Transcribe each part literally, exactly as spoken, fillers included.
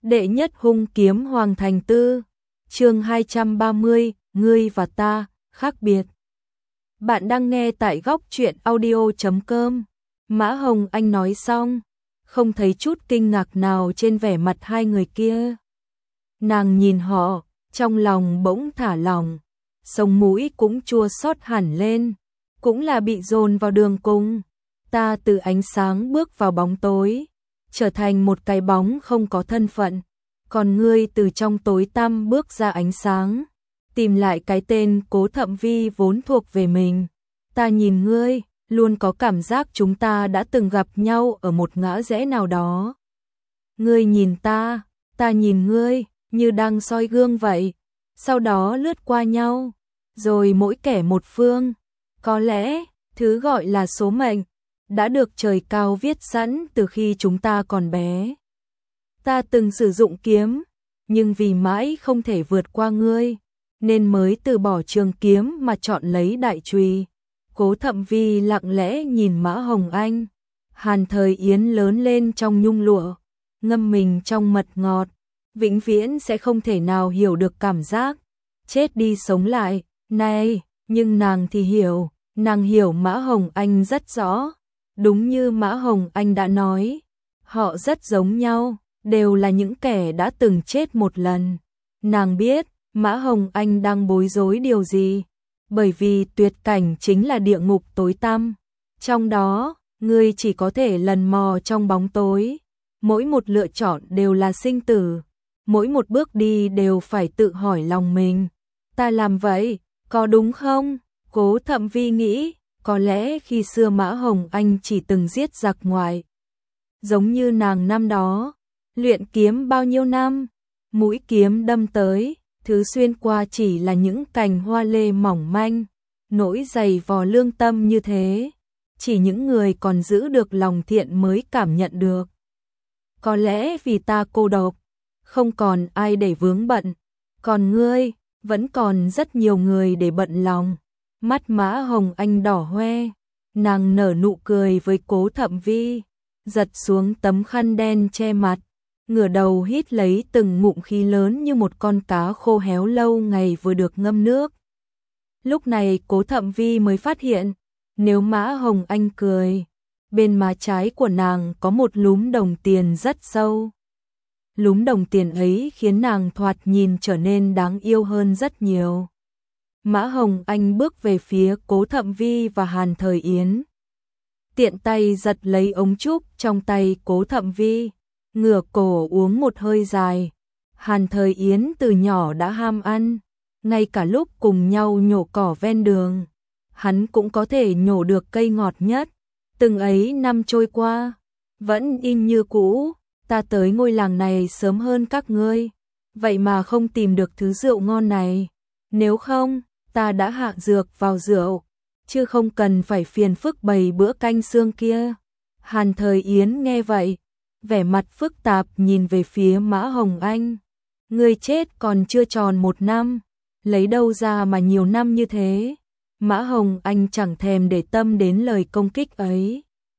Đệ nhất hung kiếm Hoàng Thành Tư, chương hai trăm ba mươi, ngươi và ta, khác biệt. Bạn đang nghe tại góc truyện audio chấm com. Mã Hồng Anh nói xong, không thấy chút kinh ngạc nào trên vẻ mặt hai người kia. Nàng nhìn họ, trong lòng bỗng thả lỏng, sống mũi cũng chua xót hẳn lên, cũng là bị dồn vào đường cùng. Ta từ ánh sáng bước vào bóng tối, trở thành một cái bóng không có thân phận, còn ngươi từ trong tối tăm bước ra ánh sáng, tìm lại cái tên Cố Thậm Vi vốn thuộc về mình. Ta nhìn ngươi, luôn có cảm giác chúng ta đã từng gặp nhau ở một ngã rẽ nào đó. Ngươi nhìn ta, ta nhìn ngươi, như đang soi gương vậy, sau đó lướt qua nhau, rồi mỗi kẻ một phương. Có lẽ, thứ gọi là số mệnh, đã được trời cao viết sẵn từ khi chúng ta còn bé. Ta từng sử dụng kiếm, nhưng vì mãi không thể vượt qua ngươi, nên mới từ bỏ trường kiếm mà chọn lấy đại chùy. Cố Thậm Vi lặng lẽ nhìn Mã Hồng Anh. Hàn Thời Yến lớn lên trong nhung lụa, ngâm mình trong mật ngọt, vĩnh viễn sẽ không thể nào hiểu được cảm giác chết đi sống lại này, nhưng nàng thì hiểu, nàng hiểu Mã Hồng Anh rất rõ. Đúng như Mã Hồng Anh đã nói, họ rất giống nhau, đều là những kẻ đã từng chết một lần. Nàng biết Mã Hồng Anh đang bối rối điều gì, bởi vì tuyệt cảnh chính là địa ngục tối tăm. Trong đó, ngươi chỉ có thể lần mò trong bóng tối, mỗi một lựa chọn đều là sinh tử, mỗi một bước đi đều phải tự hỏi lòng mình. Ta làm vậy, có đúng không? Cố Thậm Vi nghĩ, có lẽ khi xưa Mã Hồng Anh chỉ từng giết giặc ngoại. Giống như nàng năm đó, luyện kiếm bao nhiêu năm, mũi kiếm đâm tới, thứ xuyên qua chỉ là những cành hoa lê mỏng manh, nỗi dày vò lương tâm như thế, chỉ những người còn giữ được lòng thiện mới cảm nhận được. Có lẽ vì ta cô độc, không còn ai để vướng bận, còn ngươi, vẫn còn rất nhiều người để bận lòng. Mắt Mã Hồng Anh đỏ hoe, nàng nở nụ cười với Cố Thậm Vi, giật xuống tấm khăn đen che mặt, ngửa đầu hít lấy từng ngụm khí lớn như một con cá khô héo lâu ngày vừa được ngâm nước. Lúc này Cố Thậm Vi mới phát hiện, nếu Mã Hồng Anh cười, bên má trái của nàng có một lúm đồng tiền rất sâu. Lúm đồng tiền ấy khiến nàng thoạt nhìn trở nên đáng yêu hơn rất nhiều. Mã Hồng Anh bước về phía Cố Thậm Vi và Hàn Thời Yến, tiện tay giật lấy ống trúc trong tay Cố Thậm Vi, ngửa cổ uống một hơi dài. Hàn Thời Yến từ nhỏ đã ham ăn, ngay cả lúc cùng nhau nhổ cỏ ven đường, hắn cũng có thể nhổ được cây ngọt nhất. Từng ấy năm trôi qua, vẫn in như cũ. Ta tới ngôi làng này sớm hơn các ngươi, vậy mà không tìm được thứ rượu ngon này. Nếu không, ta đã hạ dược vào rượu, chứ không cần phải phiền phức bày bữa canh xương kia. Hàn Thời Yến nghe vậy, vẻ mặt phức tạp nhìn về phía Mã Hồng Anh. Ngươi chết còn chưa tròn một năm, lấy đâu ra mà nhiều năm như thế? Mã Hồng Anh chẳng thèm để tâm đến lời công kích ấy,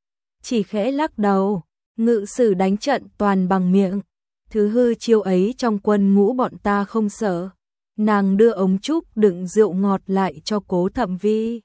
chỉ khẽ lắc đầu. Ngự sử đánh trận toàn bằng miệng, thứ hư chiêu ấy trong quân ngũ bọn ta không sợ. Nàng đưa ống trúc đựng rượu ngọt lại cho Cố Thậm Vi,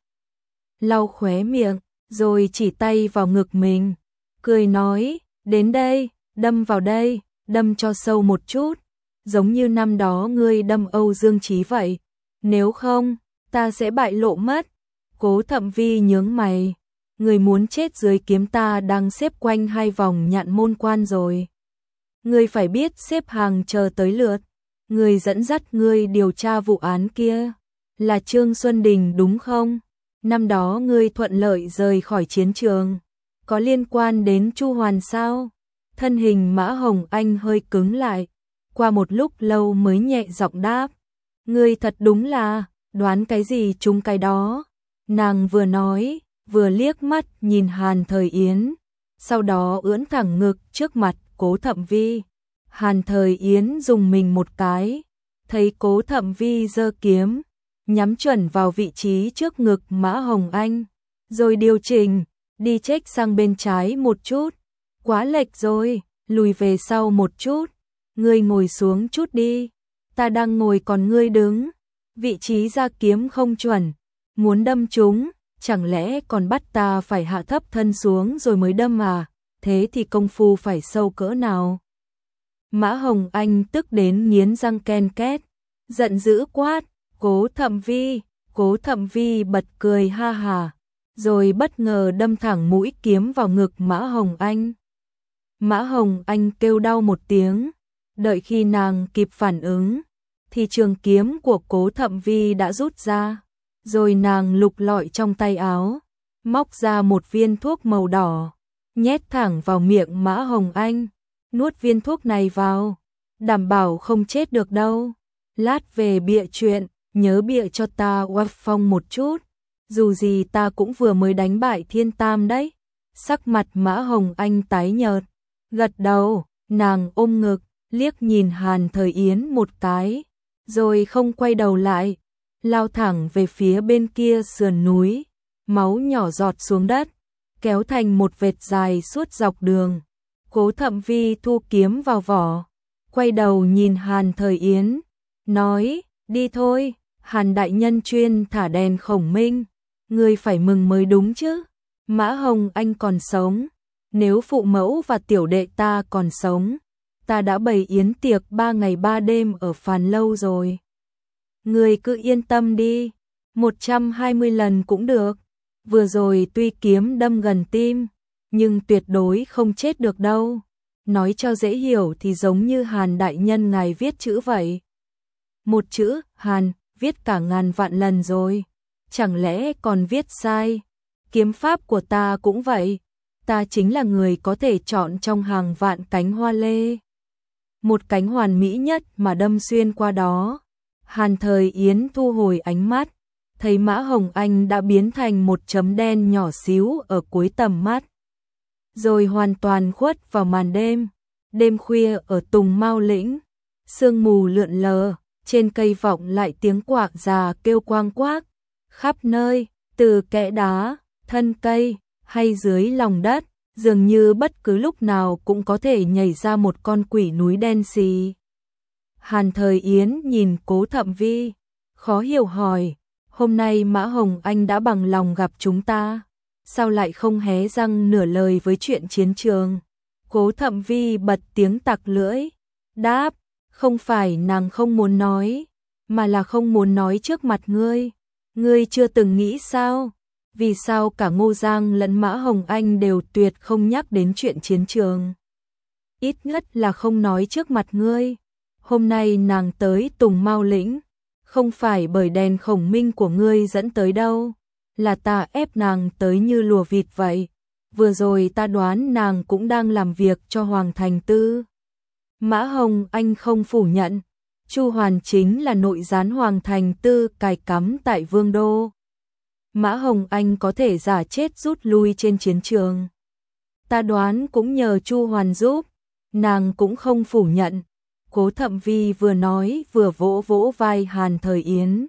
lau khóe miệng, rồi chỉ tay vào ngực mình, cười nói, đến đây, đâm vào đây, đâm cho sâu một chút, giống như năm đó ngươi đâm Âu Dương Chí vậy, nếu không, ta sẽ bại lộ mất. Cố Thậm Vi nhướng mày, người muốn chết dưới kiếm ta đang xếp quanh hai vòng nhạn môn quan rồi. Ngươi phải biết xếp hàng chờ tới lượt. Người dẫn dắt ngươi điều tra vụ án kia là Trương Xuân Đình đúng không? Năm đó ngươi thuận lợi rời khỏi chiến trường, có liên quan đến Chu Hoàn sao? Thân hình Mã Hồng Anh hơi cứng lại, qua một lúc lâu mới nhẹ giọng đáp, ngươi thật đúng là đoán cái gì trúng cái đó. Nàng vừa nói, vừa liếc mắt nhìn Hàn Thời Yến, sau đó ưỡn thẳng ngực trước mặt Cố Thậm Vi. Hàn Thời Yến dùng mình một cái, thấy Cố Thậm Vi giơ kiếm, nhắm chuẩn vào vị trí trước ngực Mã Hồng Anh, rồi điều chỉnh, đi chếch sang bên trái một chút, quá lệch rồi, lùi về sau một chút. ngươi ngồi xuống chút đi, ta đang ngồi còn ngươi đứng, vị trí ra kiếm không chuẩn, muốn đâm trúng, chẳng lẽ còn bắt ta phải hạ thấp thân xuống rồi mới đâm à, thế thì công phu phải sâu cỡ nào. Mã Hồng Anh tức đến nghiến răng ken két, giận dữ quát, Cố Thậm Vi, Cố Thậm Vi bật cười ha hà, rồi bất ngờ đâm thẳng mũi kiếm vào ngực Mã Hồng Anh. Mã Hồng Anh kêu đau một tiếng, đợi khi nàng kịp phản ứng, thì trường kiếm của Cố Thậm Vi đã rút ra, rồi nàng lục lọi trong tay áo, móc ra một viên thuốc màu đỏ, nhét thẳng vào miệng Mã Hồng Anh, nuốt viên thuốc này vào, đảm bảo không chết được đâu, lát về bịa chuyện, nhớ bịa cho ta oai phong một chút, dù gì ta cũng vừa mới đánh bại Thiên Tam đấy. Sắc mặt Mã Hồng Anh tái nhợt, gật đầu, nàng ôm ngực, liếc nhìn Hàn Thời Yến một cái, rồi không quay đầu lại, lao thẳng về phía bên kia sườn núi, máu nhỏ giọt xuống đất, kéo thành một vệt dài suốt dọc đường. Cố Thậm Vi thu kiếm vào vỏ, quay đầu nhìn Hàn Thời Yến, nói, đi thôi, Hàn đại nhân chuyên thả đèn khổng minh, ngươi phải mừng mới đúng chứ, Mã Hồng Anh còn sống, nếu phụ mẫu và tiểu đệ ta còn sống, ta đã bày yến tiệc ba ngày ba đêm ở Phàn Lâu rồi. Ngươi cứ yên tâm đi, một trăm hai mươi lần cũng được, vừa rồi tuy kiếm đâm gần tim, nhưng tuyệt đối không chết được đâu. Nói cho dễ hiểu thì giống như Hàn đại nhân ngài viết chữ vậy. Một chữ, Hàn, viết cả ngàn vạn lần rồi, chẳng lẽ còn viết sai? Kiếm pháp của ta cũng vậy, ta chính là người có thể chọn trong hàng vạn cánh hoa lê. Một cánh hoàn mỹ nhất mà đâm xuyên qua đó. Hàn Thời Yến thu hồi ánh mắt, thấy Mã Hồng Anh đã biến thành một chấm đen nhỏ xíu ở cuối tầm mắt, rồi hoàn toàn khuất vào màn đêm. Đêm khuya ở Tùng Mao Lĩnh, sương mù lượn lờ, trên cây vọng lại tiếng quạ già kêu quang quác, khắp nơi, từ kẽ đá, thân cây, hay dưới lòng đất, dường như bất cứ lúc nào cũng có thể nhảy ra một con quỷ núi đen xì. Hàn Thời Yến nhìn Cố Thậm Vi, khó hiểu hỏi, hôm nay Mã Hồng Anh đã bằng lòng gặp chúng ta, sao lại không hé răng nửa lời với chuyện chiến trường? Cố Thậm Vi bật tiếng tặc lưỡi, đáp, không phải nàng không muốn nói, mà là không muốn nói trước mặt ngươi. Ngươi chưa từng nghĩ sao? Vì sao cả Ngô Giang lẫn Mã Hồng Anh đều tuyệt không nhắc đến chuyện chiến trường? Ít nhất là không nói trước mặt ngươi. Hôm nay nàng tới Tùng Mao Lĩnh, không phải bởi đèn khổng minh của ngươi dẫn tới đâu, là ta ép nàng tới như lùa vịt vậy. Vừa rồi ta đoán nàng cũng đang làm việc cho Hoàng Thành Tư. Mã Hồng Anh không phủ nhận, Chu Hoàn chính là nội gián Hoàng Thành Tư cài cắm tại Vương Đô. Mã Hồng Anh có thể giả chết rút lui trên chiến trường. Ta đoán cũng nhờ Chu Hoàn giúp, nàng cũng không phủ nhận. Cố Thậm Vi vừa nói vừa vỗ vỗ vai Hàn Thời Yến.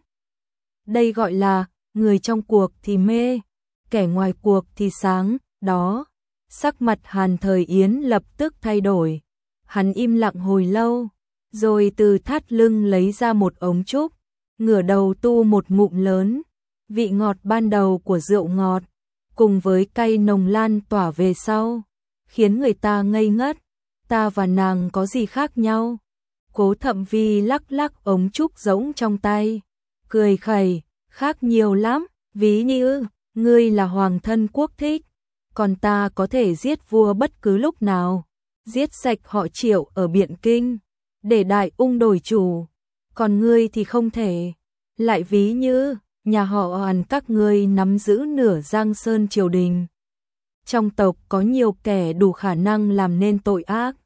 Đây gọi là, người trong cuộc thì mê, kẻ ngoài cuộc thì sáng, đó. Sắc mặt Hàn Thời Yến lập tức thay đổi. Hắn im lặng hồi lâu, rồi từ thắt lưng lấy ra một ống trúc, ngửa đầu tu một ngụm lớn. Vị ngọt ban đầu của rượu ngọt, cùng với cay nồng lan tỏa về sau, khiến người ta ngây ngất. Ta và nàng có gì khác nhau? Cố Thậm Vi lắc lắc ống trúc rỗng trong tay, cười khẩy, khác nhiều lắm, ví như, ngươi là hoàng thân quốc thích, còn ta có thể giết vua bất cứ lúc nào, giết sạch họ Triệu ở Biện Kinh, để đại ung đổi chủ, còn ngươi thì không thể. Lại ví như, nhà họ Hàn các ngươi nắm giữ nửa Giang Sơn triều đình. Trong tộc có nhiều kẻ đủ khả năng làm nên tội ác,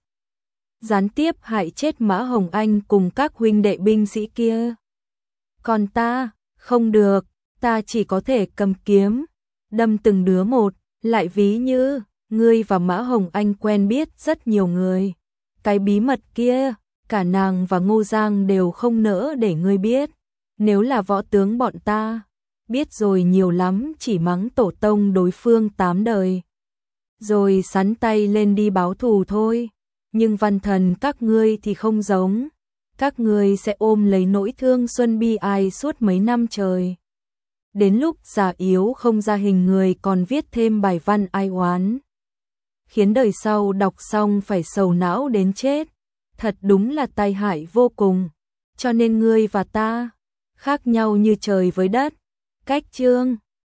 gián tiếp hại chết Mã Hồng Anh cùng các huynh đệ binh sĩ kia. Còn ta, không được, ta chỉ có thể cầm kiếm, đâm từng đứa một. Lại ví như, ngươi và Mã Hồng Anh quen biết rất nhiều người. Cái bí mật kia, cả nàng và Ngô Giang đều không nỡ để ngươi biết. Nếu là võ tướng bọn ta, biết rồi nhiều lắm chỉ mắng tổ tông đối phương tám đời. Rồi sắn tay lên đi báo thù thôi. Nhưng văn thần các ngươi thì không giống. Các ngươi sẽ ôm lấy nỗi thương xuân bi ai suốt mấy năm trời. Đến lúc già yếu không ra hình người còn viết thêm bài văn ai oán. Khiến đời sau đọc xong phải sầu não đến chết. Thật đúng là tai hại vô cùng. Cho nên ngươi và ta khác nhau như trời với đất. Cách chương